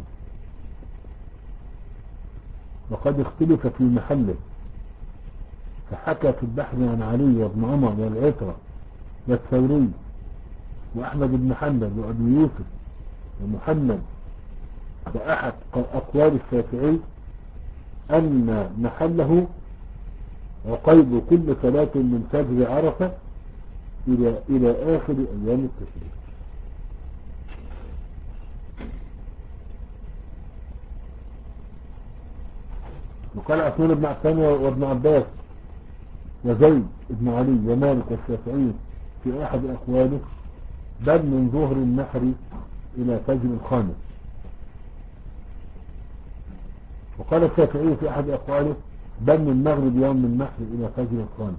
وقد اختلف في محله، فحكى في البحر عن علي وابن عمر والعترة والثوري وأحمد بن حنبل وأبي يوسف ومحمد وأحد أقوال الشافعي أن محله عقيد كل صلاة من فجر عرفة إلى إلى آخر أيام التشريق. وقال عثمان بن عفان وابن عباس وزيد بن علي ومالك والشافعي في أحد أقواله بل من ظهر النحر إلى فجر الخامس. وقال الشافعي في أحد أقواله بل من مغرب يوم النحر إلى فجر الخامس.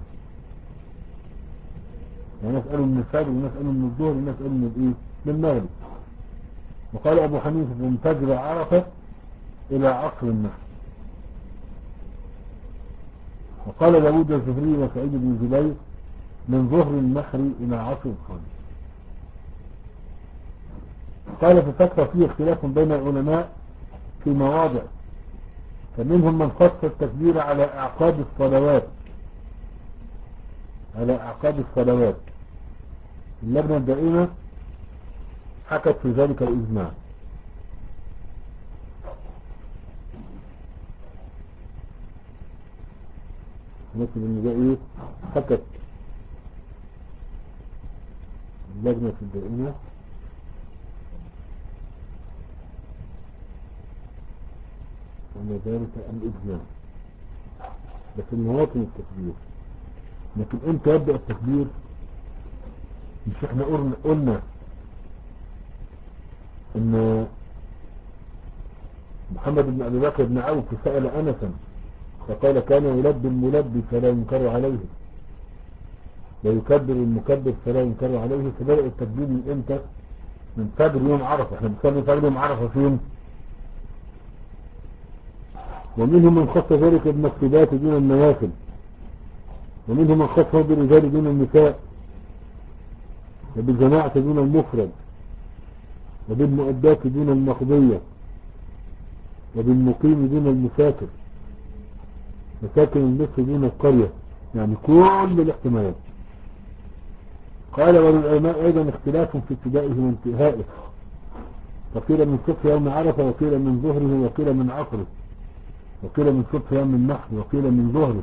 يعني نسأله من الفجر ونسأله من الظهر ونسأله من الإيه؟ من المغرب. وقال أبو حنيفة من فجر عرفة إلى عصر النحر. وقال داود الزهري وسعيد بن جبير من ظهر النحر إلى عصر الخامس. قال في الفترة فيه اختلاف بين العلماء في مواضع، فمنهم من خص التكبير على أعقاب الصلوات على أعقاب الصلوات. اللجنة الدائمة حكت في ذلك الإجماع. مثل ان ده ايه حكت اللجنة الدائمة أن ذلك الإجماع، لكن مواطن التكبير. لكن امتى يبدأ التكبير؟ مش احنا قلنا قلنا ان محمد بن ابي بكر بن عوف سأل انسا فقال كان يلبي الملبي فلا ينكر عليه ويكبر المكبر فلا ينكر عليه. فبدأ التكبير من امتى؟ من فجر يوم عرفة. احنا بنصلي فجر يوم عرفة فين؟ ومنهم من خص ذلك بالمكتوبات دون النوافل، ومنهم من خصه بالرجال دون النساء، وبالجماعة دون المفرد، وبالمؤدات دون المقضية، وبالمقيم دون المسافر، وساكن المصر دون القرية. يعني كل الاحتمالات. قال وللعلماء ايضا اختلاف في ابتدائه وانتهائه، وقيل من صبح يوم عرفة، وقيل من ظهره، وقيل من عصره، وقيل من صبح يوم النحر، وقيل من ظهره.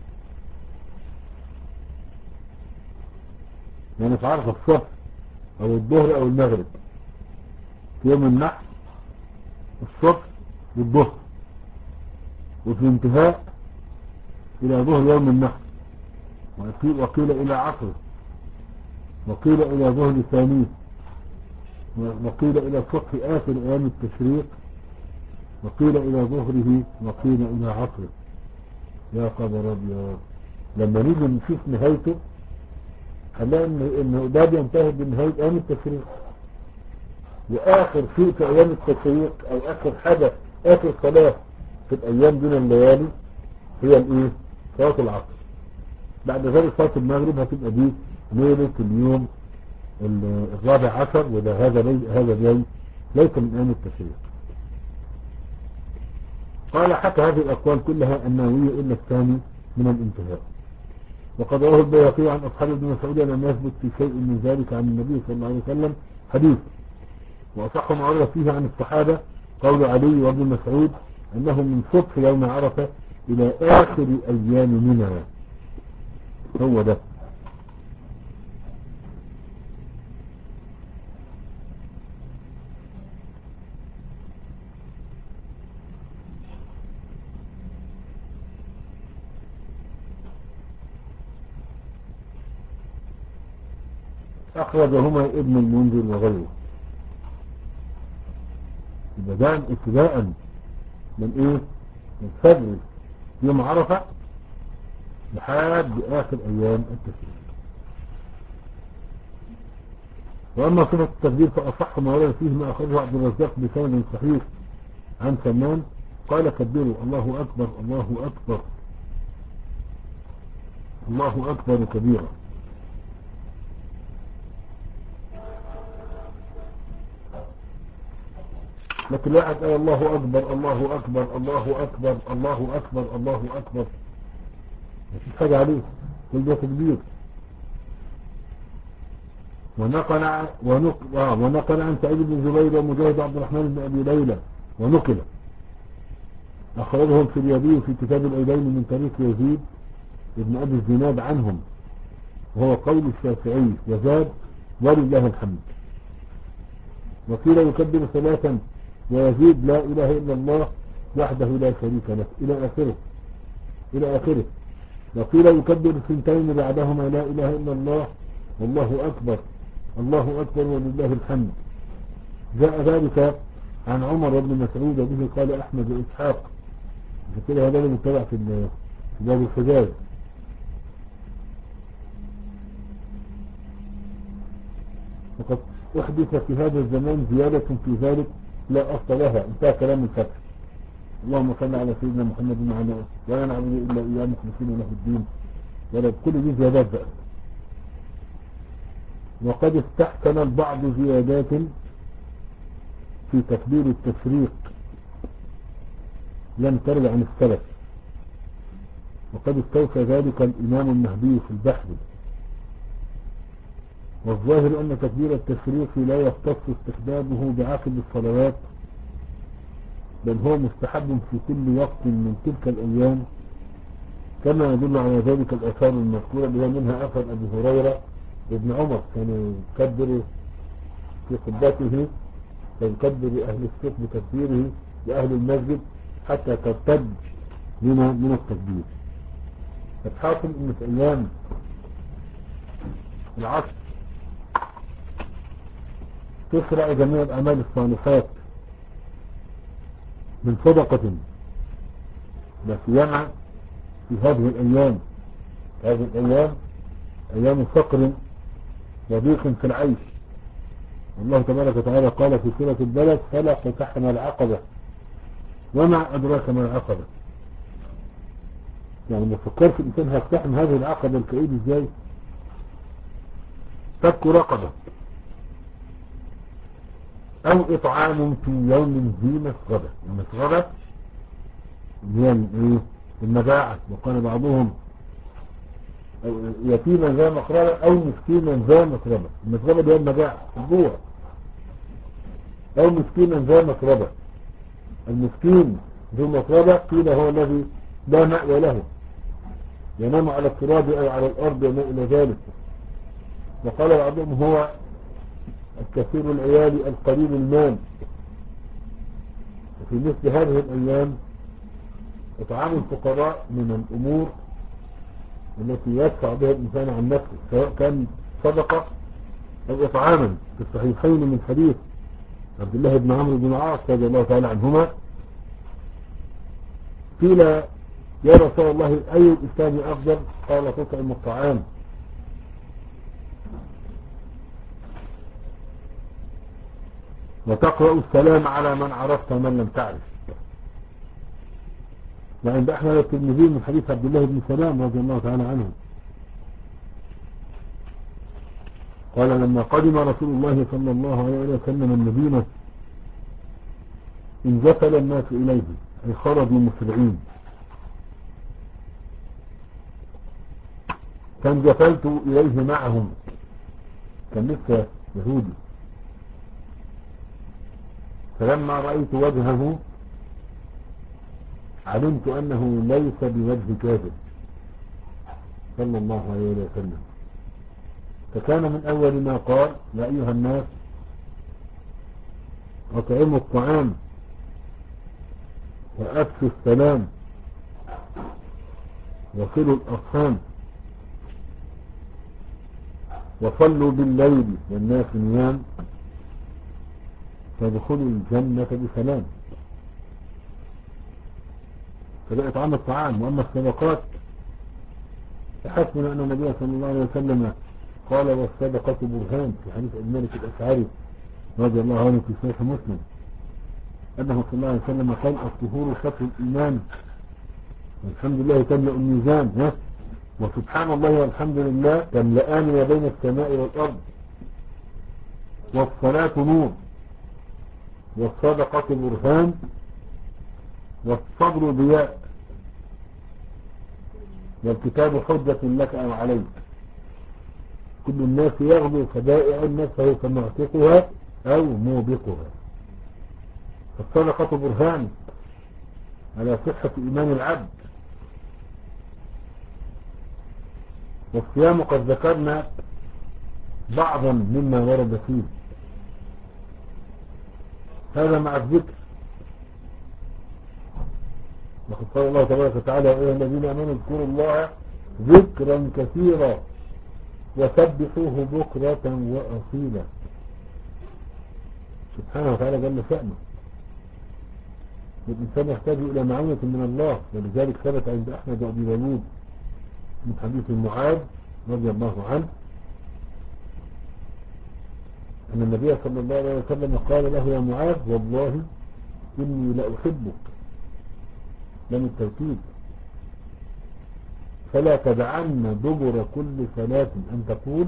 يعني في عرفة الصبح او الظهر او المغرب، في يوم النحر الصبح والظهر، وفي الانتهاء الى ظهر يوم النحر، وقيل الى عصره، وقيل الى ظهر ثانيه، وقيل الى صبح اخر ايام التشريق، وقيل الى ظهره، وقيل الى عصره. يا خبر ابيض، لما نيجي نشوف نهايته هنلاقي انه ده بينتهي بنهاية ايام التشريق، واخر شيء في ايام التشريق او اخر حاجة اخر صلاة في الايام دون الليالي هي الايه؟ صلاة العصر. بعد ذلك صلاة المغرب هتبقى دي ليلة اليوم الرابع عشر، وده هذا لي هذا جاي ليس من ايام التشريق. قال حتى هذه الاقوال كلها النووية الا الثاني من الانتهاء. وقد رواه البيهقي عن اصحاب ابن مسعود لم يثبت في شيء من ذلك عن النبي صلى الله عليه وسلم حديث. واصح ما ورد فيه عن الصحابة قول علي وابن مسعود انه من صبح يوم عرفة الى اخر ايام منى. هو ده. أخرجهما ابن المنذر وغيره. بدأ ابتداء من ايه؟ من فجر يوم عرفة لحد آخر أيام التشريق. وأما صفة التكبير فأصح ما ورد فيه ما أخرجه عبد الرزاق بسند صحيح عن سلمان قال كبروا الله أكبر الله أكبر الله أكبر كبيرا. لكن لا أحد قال الله أكبر الله أكبر الله أكبر الله أكبر الله أكبر، مفيش حاجة عليه، كل ده تكبير. ونقل عن ونقل, آه ونقل عن سعيد بن جبير ومجاهد عبد الرحمن بن أبي ليلى ونقل أخرجهم في اليابي في كتاب الأيدين من طريق يزيد ابن أبي الزناد عنهم، وهو قول الشافعي وزاد ولله الحمد. وقيل يكبر ثلاثا ويزيد لا إله إلا الله وحده لا شريك له إلى آخره إلى آخره. وقيل يكبر سنتين بعدهما لا إله إلا الله والله أكبر الله أكبر ولله الحمد. جاء ذلك عن عمر بن مسعود وبه قال أحمد وإسحاق. كده هذا المتبع في في باب الحجاز. وقد أحدث في هذا الزمان زيادة في ذلك لا أصل لها، انتهى كلام الفتح. اللهم صل على سيدنا محمد وعلى آله ولا نعبد إلا إياه مخلصين له الدين، ولا كل دي زيادات بقى. وقد استحسن البعض زيادات في تكبير التفريق لم ترد عن السلف، وقد استوفى ذلك الإمام المهدي في البحر. والظاهر أن تكبير التفريق لا يختص استحبابه بعقب الصلوات، بل هو مستحب في كل وقت من تلك الأيام، كما يدل على ذلك الآثار المذكورة اللي هي منها أثر أبي هريرة وابن عمر كان يكبر في خطبته، فيكبر أهل الصف بتكبيره لأهل المسجد حتى ترتد لنا من التكبير. فالحاصل أن في أيام العصر تشرع جميع الأعمال الصالحات من صدقة، لا سيما في هذه الأيام. هذه الأيام أيام فقر وضيق في العيش. الله تبارك وتعالى قال في سورة البلد: فلا اقتحم العقبة وما أدراك ما العقبة. يعني ما فكرش الإنسان هيقتحم هذه العقبة الكئيب ازاي؟ فك رقبة أو إطعام في يوم ذي مسغبة. المسغبة هي المجاعة، وقال بعضهم يتيما ذا مقربة أو مسكينا ذا مقربة. المسغبة دي المجاعة، الجوع. أو مسكينا ذا مقربة. المسكين ذو مقربة قيل هو الذي لا مأوى له، ينام على التراب أو على الأرض وما إلى ذلك. وقال بعضهم هو الكثير العيال القليل المال. وفي مثل هذه الأيام إطعام الفقراء من الأمور التي يدفع بها الإنسان عن نفسه، سواء كان صدقة أو إطعاما. في الصحيحين من حديث عبد الله بن عمرو بن العاص رضي الله تعالى عنهما قيل: يا رسول الله أي الإسلام أفضل؟ قال: تطعم الطعام وتقرأ السلام على من عرفت ومن لم تعرف. وعند أحمد الترمذي من حديث عبد الله بن سلام رضي الله تعالى عنه قال: لما قدم رسول الله صلى الله عليه وسلم المدينة انجفل الناس إليه، أي خرجوا مسرعين. فانجفلت إليه معهم، كان لسه يهودي. فلما رأيت وجهه علمت أنه ليس بوجه كاذب صلى الله عليه وسلم. فكان من أول ما قال: يا أيها الناس أطعموا الطعام وأبثوا السلام وصلوا الأرحام وصلوا بالليل والناس نيام فادخلوا الجنة بسلام. فده إطعام الطعام. وأما الصدقات فحسبنا أن النبي صلى الله عليه وسلم قال: والصدقة برهان، في حديث الملك الأشعري رضي الله عنه في صحيح مسلم أنه صلى الله عليه وسلم قال: الطهور شطر الإيمان والحمد لله تملأ الميزان، وسبحان الله والحمد لله تملأان ما بين السماء والأرض، والصلاة نور، والصدقة برهان، والصبر ضياء، والكتاب حجة لك أو عليك. كل الناس يغدو فبائع نفسه فمعتقها أو موبقها. فالصدقة برهان على صحة إيمان العبد. والصيام قد ذكرنا بعضا مما ورد فيه، هذا مع الذكر. وقد قال الله تبارك وتعالى: يا أيها الذين آمنوا اذكروا الله ذكرا كثيرا وسبحوه بكرة وأصيلا. سبحانه وتعالى جل شأنه. الإنسان يحتاج إلى معونة من الله. ولذلك ثبت عند أحمد وأبي داود من حديث معاذ رضي الله عنه أن النبي صلى الله عليه وسلم قال له: يا معاذ والله إني لأحبك، لم التوكيد، فلا تدعن دبر كل صلاة أن تقول: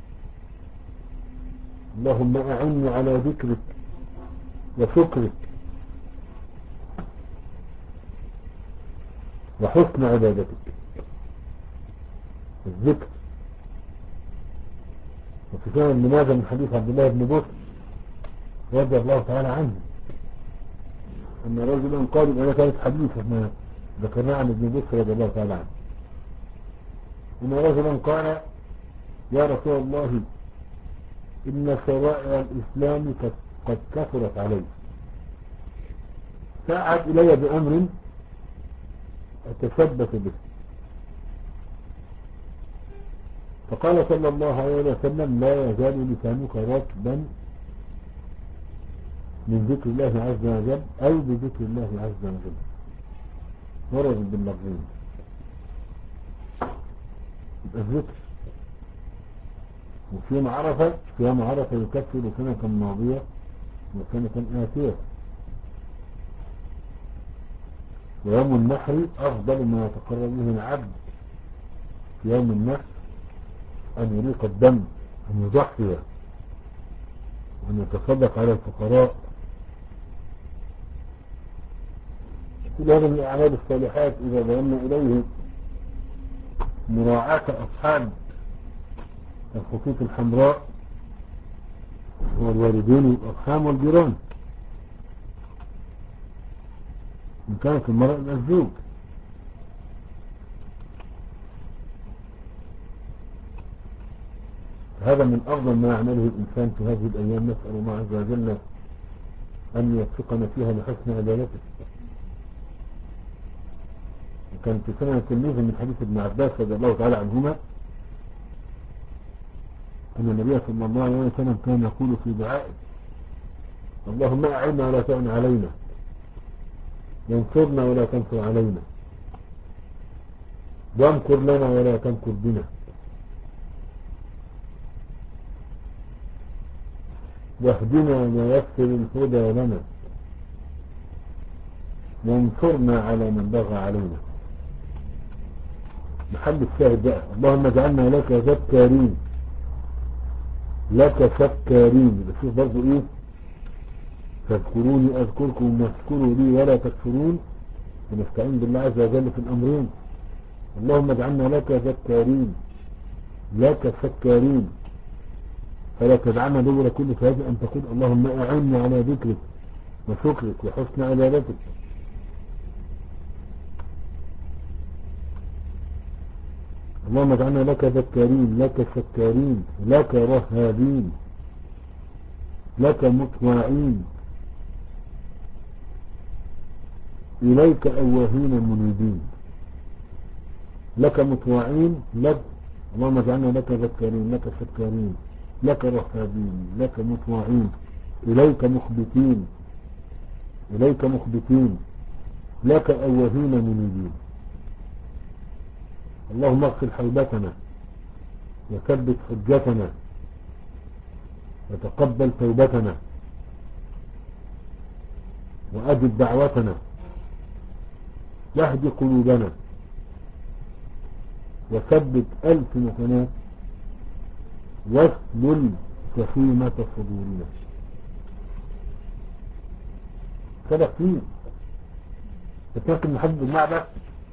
اللهم أعني على ذكرك وشكرك وحسن عبادتك. الذكر. وفي سنن لماذا من حديث عبد الله بن بكر رضي الله تعالى عنه أن رجلا قال: أنا كانت حديث احنا ذكرناه عن ابن بكر رضي الله تعالى عنه، أن رجلا قال: يا رسول الله إن شرائع الإسلام قد كثرت علي، فأعد إلي بأمر أتثبت به. فقال صلى الله عليه وسلم: لا يزال لسانك رطبا من ذكر الله عز وجل أو بذكر الله عز وجل، ورد باللفظين. يبقى الذكر. وفي يوم عرفة في يوم عرفة يكفر سنة ماضية وسنة آتية. ويوم النحر أفضل ما يتقرب به العبد في يوم النحر أن يريق الدم، أن يضحي، وأن يتصدق على الفقراء. كل هذا من الأعمال الصالحات إذا ضمنا إليه مراعاة أصحاب الخطوط الحمراء والوالدين والأرحام والجيران، إن كانت المرأة الزوج. هذا من أفضل ما يعمله الإنسان في هذه الأيام. نسأل الله عز وجل أن يوفقنا فيها لحسن عبادته. وكان في سنة التلميذ من حديث ابن عباس رضي الله تعالى عنهما أن النبي صلى الله عليه وسلم كان يقول في دعائه: اللهم أعنا ولا تعن علينا، وانصرنا ولا تنصر علينا، وامكر لنا ولا تمكر بنا، واهدنا ويسر الهدى لنا، وانصرنا على من بغى علينا. محل الشاهد بقى: اللهم اجعلنا لك ذكارين، لك شكارين. يبقى شوف برضه ايه: فاذكروني اذكركم واشكروا لي ولا تكفرون. ونستعين بالله عز وجل في الامرين. اللهم اجعلنا لك ذكارين لك شكارين، فلا تدعنا دبر كل صلاة أن تقول: اللهم أعني على ذكرك وشكرك وحسن عبادتك. اللهم اجعلنا لك ذكارين لك شكارين لك رهابين لك مطواعين إليك أواهين منيبين. لك مطواعين لك. اللهم اجعلنا لك ذكارين لك شكارين لك رهابين لك مطواعين إليك مخبتين إليك مخبتين لك أواهين منيبين. اللهم اغفر حوبتنا وثبت حجتنا وتقبل توبتنا وأجب دعوتنا واهد قلوبنا وثبت ألسنتنا واسلل سخيمة صدورنا. كده كتير. لكن نحب المعنى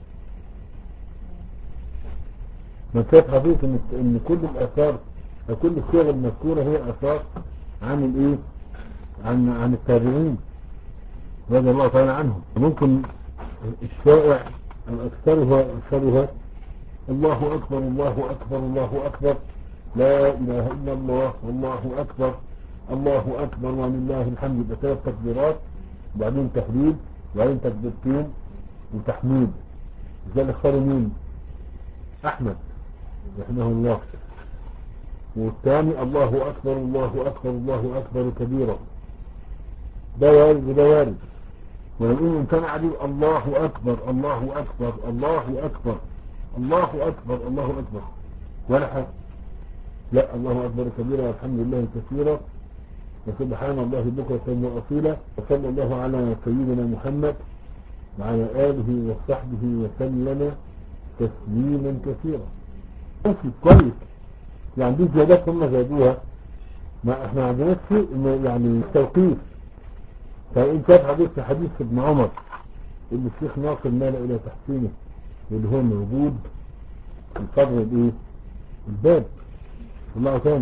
من شايف حقيقة ان ان كل الاثار او كل الصيغ المذكورة هي اثار عن الايه عن عن التابعين رضي الله تعالى عنهم. ممكن الشائع او اكثرها اكثرها الله اكبر الله اكبر الله اكبر لا اله الا الله والله اكبر الله اكبر ولله الحمد. يبقى ثلاث تكبيرات وبعدين تهليل وبعدين تكبيرتين وتحميد. زي اللي اختاروا مين؟ احمد رحمه الله. والثاني الله اكبر الله اكبر الله اكبر كبيرا. ده وارد وده وارد. ويقول من كان عديد الله أكبر الله أكبر الله أكبر الله أكبر الله أكبر ولا حاجة. لا، الله أكبر كبيرا والحمد لله كثيرا وسبحان الله بكرة وأصيلا وصلى الله على سيدنا محمد وعلى آله وصحبه وسلم تسليما كثيرا. ماشي كويس، يعني دي زيادات هم زادوها، ما احنا عندنا شيء يعني توقيف. فإن كان حديث في حديث ابن عمر اللي الشيخ ناصر مال إلى تحسينه اللي هو موجود في صدر الايه الباب الله تاني.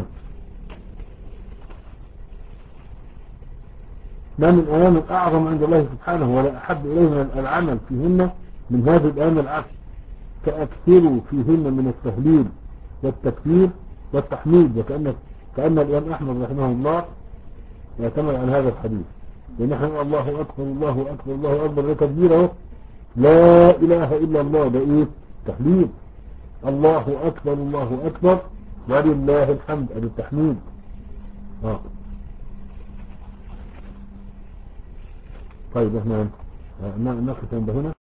ما من أيام أعظم عند الله سبحانه ولا أحب إليه من العمل فيهن من هذه الأيام العشر، فأكثروا فيهن من التهليل والتكبير والتحميد. وكأن كأن الإمام أحمد رحمه الله يعتمد عن هذا الحديث، ونحن الله أكبر الله أكبر الله أكبر ده تكبير اهو، لا إله إلا الله ده إيه تحليل، الله أكبر الله أكبر ولله الحمد ادي التحميد. اه طيب احنا نقف عند هنا.